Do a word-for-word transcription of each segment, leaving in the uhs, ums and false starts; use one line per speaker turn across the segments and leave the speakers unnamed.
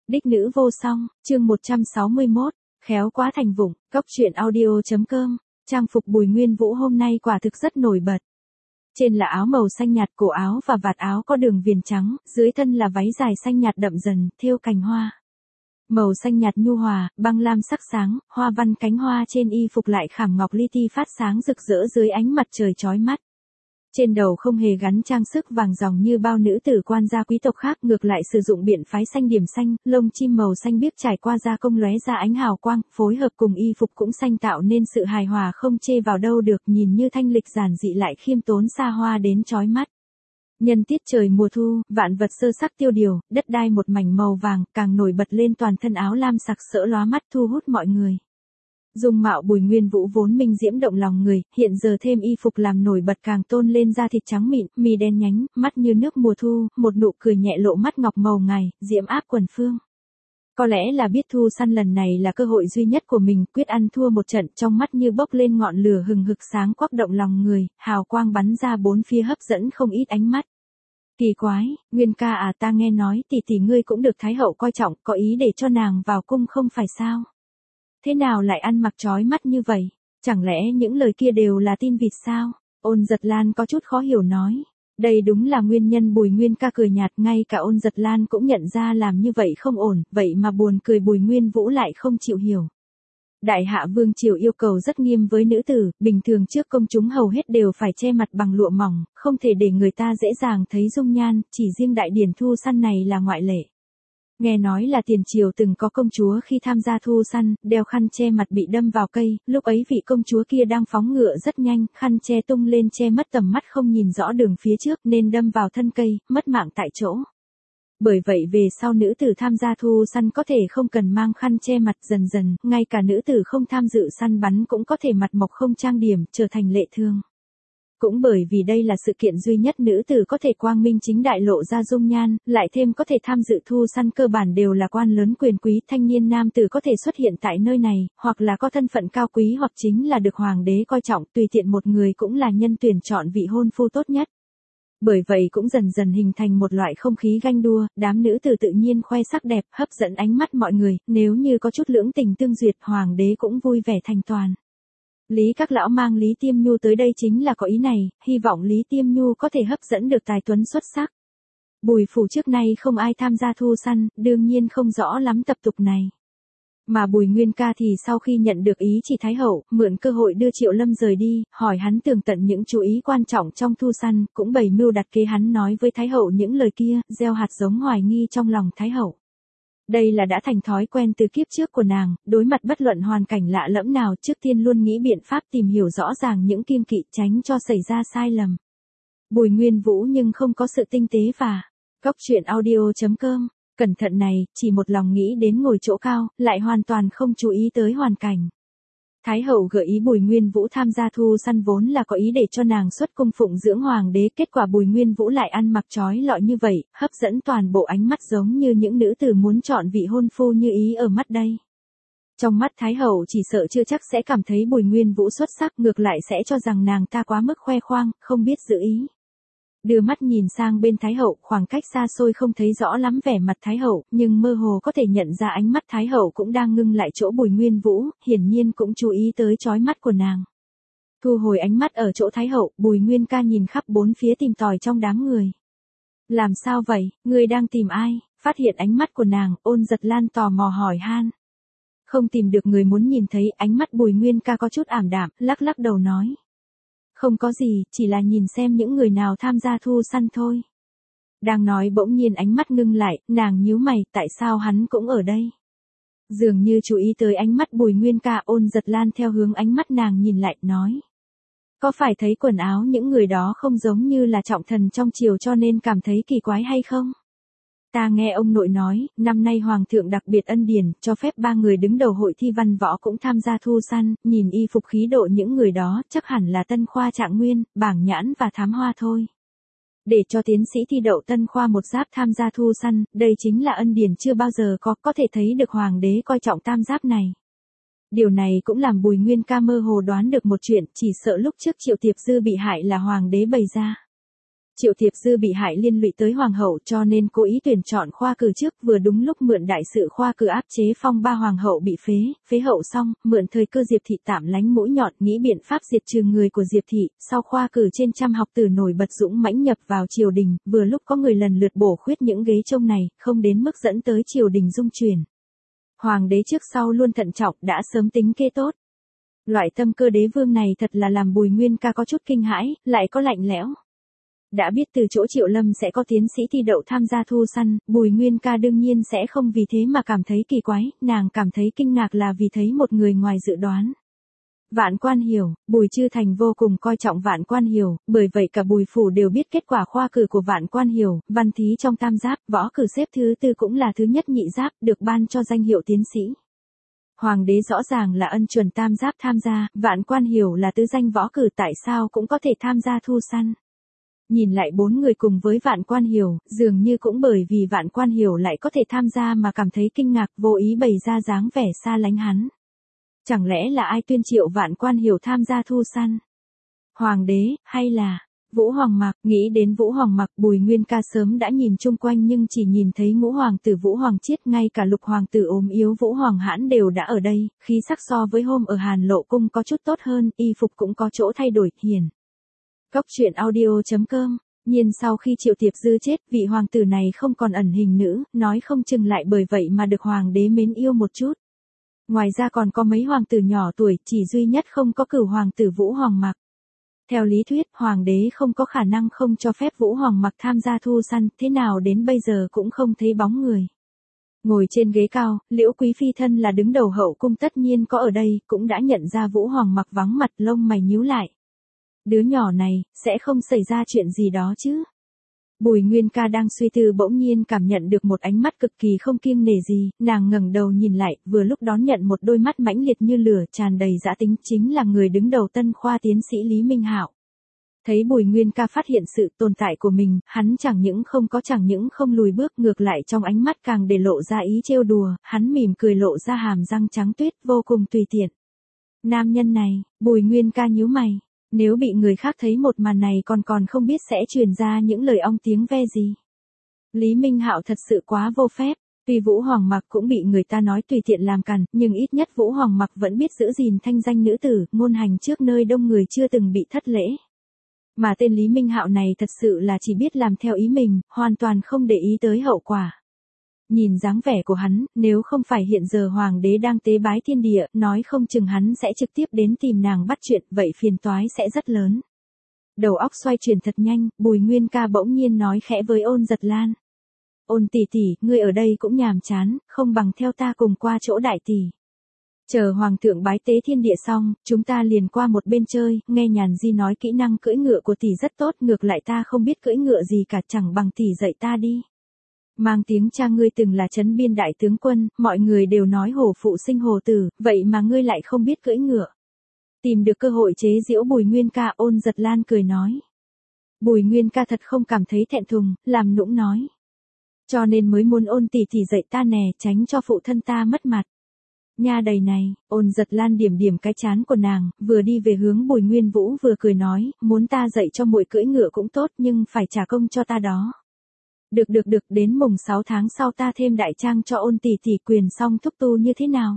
Đích nữ vô song, chương một trăm sáu mươi mốt, khéo quá thành vụng, cốc truyện audio.com, trang phục Bùi Nguyên Vũ hôm nay quả thực rất nổi bật. Trên là áo màu xanh nhạt, cổ áo và vạt áo có đường viền trắng, dưới thân là váy dài xanh nhạt đậm dần, thêu cành hoa. Màu xanh nhạt nhu hòa, băng lam sắc sáng, hoa văn cánh hoa trên y phục lại khảm ngọc li ti phát sáng rực rỡ dưới ánh mặt trời chói mắt. Trên đầu không hề gắn trang sức vàng ròng như bao nữ tử quan gia quý tộc khác, ngược lại sử dụng biện phái xanh điểm xanh, lông chim màu xanh biếc trải qua gia công lóe ra ánh hào quang, phối hợp cùng y phục cũng xanh tạo nên sự hài hòa không chê vào đâu được, nhìn như thanh lịch giản dị lại khiêm tốn xa hoa đến chói mắt. Nhân tiết trời mùa thu, vạn vật sơ sắc tiêu điều, đất đai một mảnh màu vàng, càng nổi bật lên toàn thân áo lam sặc sỡ lóa mắt thu hút mọi người. Dung mạo Bùi Nguyên Vũ vốn minh diễm động lòng người, hiện giờ thêm y phục làm nổi bật càng tôn lên da thịt trắng mịn, mi đen nhánh, mắt như nước mùa thu, một nụ cười nhẹ lộ mắt ngọc màu ngày, diễm áp quần phương. Có lẽ là biết thu săn lần này là cơ hội duy nhất của mình, quyết ăn thua một trận, trong mắt như bốc lên ngọn lửa hừng hực sáng quắc động lòng người, hào quang bắn ra bốn phía hấp dẫn không ít ánh mắt. Kỳ quái, Nguyên ca à, ta nghe nói tỷ tỷ ngươi cũng được Thái hậu coi trọng, có ý để cho nàng vào cung không phải sao? Thế nào lại ăn mặc chói mắt như vậy? Chẳng lẽ những lời kia đều là tin vịt sao? Ôn Giật Lan có chút khó hiểu nói. Đây đúng là nguyên nhân. Bùi Nguyên ca cười nhạt, ngay cả Ôn Giật Lan cũng nhận ra làm như vậy không ổn, vậy mà buồn cười Bùi Nguyên Vũ lại không chịu hiểu. Đại hạ vương triều yêu cầu rất nghiêm với nữ tử, bình thường trước công chúng hầu hết đều phải che mặt bằng lụa mỏng, không thể để người ta dễ dàng thấy dung nhan, chỉ riêng đại điển thu săn này là ngoại lệ. Nghe nói là tiền triều từng có công chúa khi tham gia thu săn, đeo khăn che mặt bị đâm vào cây, lúc ấy vị công chúa kia đang phóng ngựa rất nhanh, khăn che tung lên che mất tầm mắt không nhìn rõ đường phía trước nên đâm vào thân cây, mất mạng tại chỗ. Bởi vậy về sau nữ tử tham gia thu săn có thể không cần mang khăn che mặt, dần dần, ngay cả nữ tử không tham dự săn bắn cũng có thể mặt mộc không trang điểm, trở thành lệ thường. Cũng bởi vì đây là sự kiện duy nhất nữ tử có thể quang minh chính đại lộ ra dung nhan, lại thêm có thể tham dự thu săn cơ bản đều là quan lớn quyền quý, thanh niên nam tử có thể xuất hiện tại nơi này, hoặc là có thân phận cao quý hoặc chính là được hoàng đế coi trọng, tùy tiện một người cũng là nhân tuyển chọn vị hôn phu tốt nhất. Bởi vậy cũng dần dần hình thành một loại không khí ganh đua, đám nữ tử tự nhiên khoe sắc đẹp, hấp dẫn ánh mắt mọi người, nếu như có chút lưỡng tình tương duyệt, hoàng đế cũng vui vẻ thành toàn. Lý các lão mang Lý Tiêm Nhu tới đây chính là có ý này, hy vọng Lý Tiêm Nhu có thể hấp dẫn được tài tuấn xuất sắc. Bùi phủ trước nay không ai tham gia thu săn, đương nhiên không rõ lắm tập tục này. Mà Bùi Nguyên ca thì sau khi nhận được ý chỉ Thái hậu, mượn cơ hội đưa Triệu Lâm rời đi, hỏi hắn tường tận những chú ý quan trọng trong thu săn, cũng bày mưu đặt kế hắn nói với Thái hậu những lời kia, gieo hạt giống hoài nghi trong lòng Thái hậu. Đây là đã thành thói quen từ kiếp trước của nàng, đối mặt bất luận hoàn cảnh lạ lẫm nào trước tiên luôn nghĩ biện pháp tìm hiểu rõ ràng những kiêng kỵ tránh cho xảy ra sai lầm. Bùi Nguyên Vũ nhưng không có sự tinh tế và cốc truyện audio.com, cẩn thận này, chỉ một lòng nghĩ đến ngồi chỗ cao, lại hoàn toàn không chú ý tới hoàn cảnh. Thái hậu gợi ý Bùi Nguyên Vũ tham gia thu săn vốn là có ý để cho nàng xuất cung phụng dưỡng hoàng đế, kết quả Bùi Nguyên Vũ lại ăn mặc trói lọi như vậy, hấp dẫn toàn bộ ánh mắt giống như những nữ tử muốn chọn vị hôn phu như ý ở mắt đây. Trong mắt Thái hậu chỉ sợ chưa chắc sẽ cảm thấy Bùi Nguyên Vũ xuất sắc, ngược lại sẽ cho rằng nàng ta quá mức khoe khoang, không biết giữ ý. Đưa mắt nhìn sang bên Thái hậu, khoảng cách xa xôi không thấy rõ lắm vẻ mặt Thái hậu, nhưng mơ hồ có thể nhận ra ánh mắt Thái hậu cũng đang ngưng lại chỗ Bùi Nguyên Vũ, hiển nhiên cũng chú ý tới chói mắt của nàng. Thu hồi ánh mắt ở chỗ Thái hậu, Bùi Nguyên ca nhìn khắp bốn phía tìm tòi trong đám người. Làm sao vậy, ngươi đang tìm ai? Phát hiện ánh mắt của nàng, Ôn Giật Lan tò mò hỏi han. Không tìm được người muốn nhìn thấy, ánh mắt Bùi Nguyên ca có chút ảm đạm, lắc lắc đầu nói. Không có gì, chỉ là nhìn xem những người nào tham gia thu săn thôi. Đang nói bỗng nhiên ánh mắt ngưng lại, nàng nhíu mày, tại sao hắn cũng ở đây? Dường như chú ý tới ánh mắt Bùi Nguyên ca, Ôn Giật Lan theo hướng ánh mắt nàng nhìn lại, nói. Có phải thấy quần áo những người đó không giống như là trọng thần trong triều cho nên cảm thấy kỳ quái hay không? Ta nghe ông nội nói, năm nay Hoàng thượng đặc biệt ân điển, cho phép ba người đứng đầu hội thi văn võ cũng tham gia thu săn, nhìn y phục khí độ những người đó, chắc hẳn là Tân Khoa Trạng Nguyên, Bảng Nhãn và Thám Hoa thôi. Để cho tiến sĩ thi đậu Tân Khoa một giáp tham gia thu săn, đây chính là ân điển chưa bao giờ có, có thể thấy được Hoàng đế coi trọng tam giáp này. Điều này cũng làm Bùi Nguyên ca mơ hồ đoán được một chuyện, chỉ sợ lúc trước Triệu Tiệp Dư bị hại là Hoàng đế bày ra. Triệu Thiệp Dư bị hại liên lụy tới hoàng hậu cho nên cố ý tuyển chọn khoa cử trước, vừa đúng lúc mượn đại sự khoa cử áp chế phong ba hoàng hậu bị phế, phế hậu xong, mượn thời cơ Diệp thị tạm lánh mũi nhọn, nghĩ biện pháp diệt trừ người của Diệp thị, sau khoa cử trên trăm học tử nổi bật dũng mãnh nhập vào triều đình, vừa lúc có người lần lượt bổ khuyết những ghế trông này, không đến mức dẫn tới triều đình dung chuyển. Hoàng đế trước sau luôn thận trọng, đã sớm tính kê tốt. Loại tâm cơ đế vương này thật là làm Bùi Nguyên Ca có chút kinh hãi, lại có lạnh lẽo. Đã biết từ chỗ Triệu Lâm sẽ có tiến sĩ thi đậu tham gia thu săn, Bùi Nguyên Ca đương nhiên sẽ không vì thế mà cảm thấy kỳ quái, nàng cảm thấy kinh ngạc là vì thấy một người ngoài dự đoán. Vạn Quan Hiểu, Bùi Chư Thành vô cùng coi trọng Vạn Quan Hiểu, bởi vậy cả Bùi phủ đều biết kết quả khoa cử của Vạn Quan Hiểu, văn thí trong tam giáp, võ cử xếp thứ tư cũng là thứ nhất nhị giáp, được ban cho danh hiệu tiến sĩ. Hoàng đế rõ ràng là ân chuẩn tam giáp tham gia, Vạn Quan Hiểu là tứ danh võ cử, tại sao cũng có thể tham gia thu săn. Nhìn lại bốn người cùng với Vạn Quan Hiểu, dường như cũng bởi vì Vạn Quan Hiểu lại có thể tham gia mà cảm thấy kinh ngạc, vô ý bày ra dáng vẻ xa lánh hắn. Chẳng lẽ là ai tuyên triệu Vạn Quan Hiểu tham gia thu săn? Hoàng đế, hay là Vũ Hoàng Mạc? Nghĩ đến Vũ Hoàng Mạc, Bùi Nguyên Ca sớm đã nhìn chung quanh nhưng chỉ nhìn thấy ngũ hoàng tử Vũ Hoàng Chiết, ngay cả lục hoàng tử ốm yếu Vũ Hoàng Hãn đều đã ở đây, khí sắc so với hôm ở Hàn Lộ Cung có chút tốt hơn, y phục cũng có chỗ thay đổi, hiền. Cốc truyện audio chấm com. Nhiên sau khi Triệu Thiệp Dư chết, vị hoàng tử này không còn ẩn hình nữ, nói không chừng lại bởi vậy mà được hoàng đế mến yêu một chút. Ngoài ra còn có mấy hoàng tử nhỏ tuổi, chỉ duy nhất không có cửu hoàng tử Vũ Hoàng Mạc. Theo lý thuyết, hoàng đế không có khả năng không cho phép Vũ Hoàng Mạc tham gia thu săn, thế nào đến bây giờ cũng không thấy bóng người. Ngồi trên ghế cao, Liễu Quý Phi thân là đứng đầu hậu cung tất nhiên có ở đây, cũng đã nhận ra Vũ Hoàng Mạc vắng mặt, lông mày nhíu lại. Đứa nhỏ này, sẽ không xảy ra chuyện gì đó chứ? Bùi Nguyên Ca đang suy tư bỗng nhiên cảm nhận được một ánh mắt cực kỳ không kiêng nể gì, nàng ngẩng đầu nhìn lại, vừa lúc đón nhận một đôi mắt mãnh liệt như lửa, tràn đầy dã tính, chính là người đứng đầu Tân Khoa tiến sĩ Lý Minh Hạo. Thấy Bùi Nguyên Ca phát hiện sự tồn tại của mình, hắn chẳng những không có chẳng những không lùi bước, ngược lại trong ánh mắt càng để lộ ra ý trêu đùa, hắn mỉm cười lộ ra hàm răng trắng tuyết, vô cùng tùy tiện. Nam nhân này, Bùi Nguyên Ca nhíu mày. Nếu bị người khác thấy một màn này còn còn không biết sẽ truyền ra những lời ong tiếng ve gì. Lý Minh Hạo thật sự quá vô phép, tuy Vũ Hoàng Mạc cũng bị người ta nói tùy tiện làm càn, nhưng ít nhất Vũ Hoàng Mạc vẫn biết giữ gìn thanh danh nữ tử, ngôn hành trước nơi đông người chưa từng bị thất lễ. Mà tên Lý Minh Hạo này thật sự là chỉ biết làm theo ý mình, hoàn toàn không để ý tới hậu quả. Nhìn dáng vẻ của hắn, nếu không phải hiện giờ hoàng đế đang tế bái thiên địa, nói không chừng hắn sẽ trực tiếp đến tìm nàng bắt chuyện, vậy phiền toái sẽ rất lớn. Đầu óc xoay chuyển thật nhanh, Bùi Nguyên Ca bỗng nhiên nói khẽ với Ôn Giật Lan. Ôn tỷ tỷ, ngươi ở đây cũng nhàm chán, không bằng theo ta cùng qua chỗ đại tỷ. Chờ hoàng thượng bái tế thiên địa xong, chúng ta liền qua một bên chơi, nghe Nhàn Di nói kỹ năng cưỡi ngựa của tỷ rất tốt, ngược lại ta không biết cưỡi ngựa gì cả, chẳng bằng tỷ dạy ta đi. Mang tiếng cha ngươi từng là trấn biên đại tướng quân, mọi người đều nói hổ phụ sinh hổ tử, vậy mà ngươi lại không biết cưỡi ngựa. Tìm được cơ hội chế giễu Bùi Nguyên Ca, Ôn Giật Lan cười nói. Bùi Nguyên Ca thật không cảm thấy thẹn thùng, làm nũng nói. Cho nên mới muốn Ôn tỷ tỷ dạy ta nè, tránh cho phụ thân ta mất mặt. Nha đầy này, Ôn Giật Lan điểm điểm cái chán của nàng, vừa đi về hướng Bùi Nguyên Vũ vừa cười nói, muốn ta dạy cho muội cưỡi ngựa cũng tốt nhưng phải trả công cho ta đó. Được được được, đến mùng sáu tháng sau ta thêm đại trang cho Ôn tỷ tỷ quyền xong thúc tu như thế nào?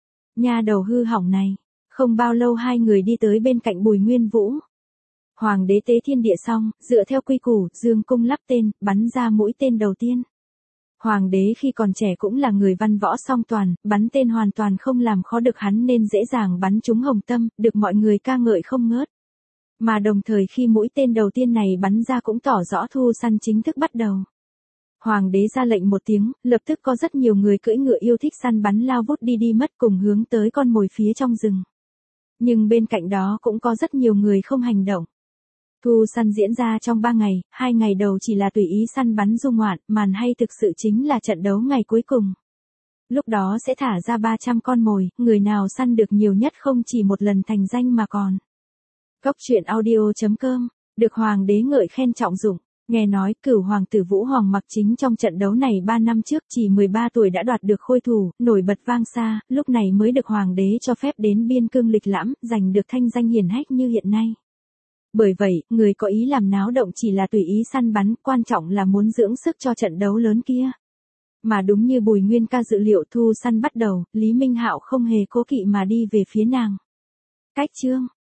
Nha đầu hư hỏng này. Không bao lâu hai người đi tới bên cạnh Bùi Nguyên Vũ. Hoàng đế tế thiên địa xong, dựa theo quy củ, dương cung lắp tên, bắn ra mũi tên đầu tiên. Hoàng đế khi còn trẻ cũng là người văn võ song toàn, bắn tên hoàn toàn không làm khó được hắn nên dễ dàng bắn trúng hồng tâm, được mọi người ca ngợi không ngớt. Mà đồng thời khi mũi tên đầu tiên này bắn ra cũng tỏ rõ thu săn chính thức bắt đầu. Hoàng đế ra lệnh một tiếng, lập tức có rất nhiều người cưỡi ngựa yêu thích săn bắn lao vút đi đi mất cùng hướng tới con mồi phía trong rừng. Nhưng bên cạnh đó cũng có rất nhiều người không hành động. Thu săn diễn ra trong ba ngày, hai ngày đầu chỉ là tùy ý săn bắn du ngoạn, màn hay thực sự chính là trận đấu ngày cuối cùng. Lúc đó sẽ thả ra ba trăm con mồi, người nào săn được nhiều nhất không chỉ một lần thành danh mà còn. Cốc truyện audio chấm com, được hoàng đế ngợi khen trọng dụng. Nghe nói cửu hoàng tử Vũ Hoàng Mạc chính trong trận đấu này ba năm trước chỉ mười ba tuổi đã đoạt được khôi thủ, nổi bật vang xa, lúc này mới được hoàng đế cho phép đến biên cương lịch lãm, giành được thanh danh hiển hách như hiện nay. Bởi vậy, người có ý làm náo động chỉ là tùy ý săn bắn, quan trọng là muốn dưỡng sức cho trận đấu lớn kia. Mà đúng như Bùi Nguyên ca dự liệu, thu săn bắt đầu, Lý Minh Hạo không hề cố kỵ mà đi về phía nàng. Cách chương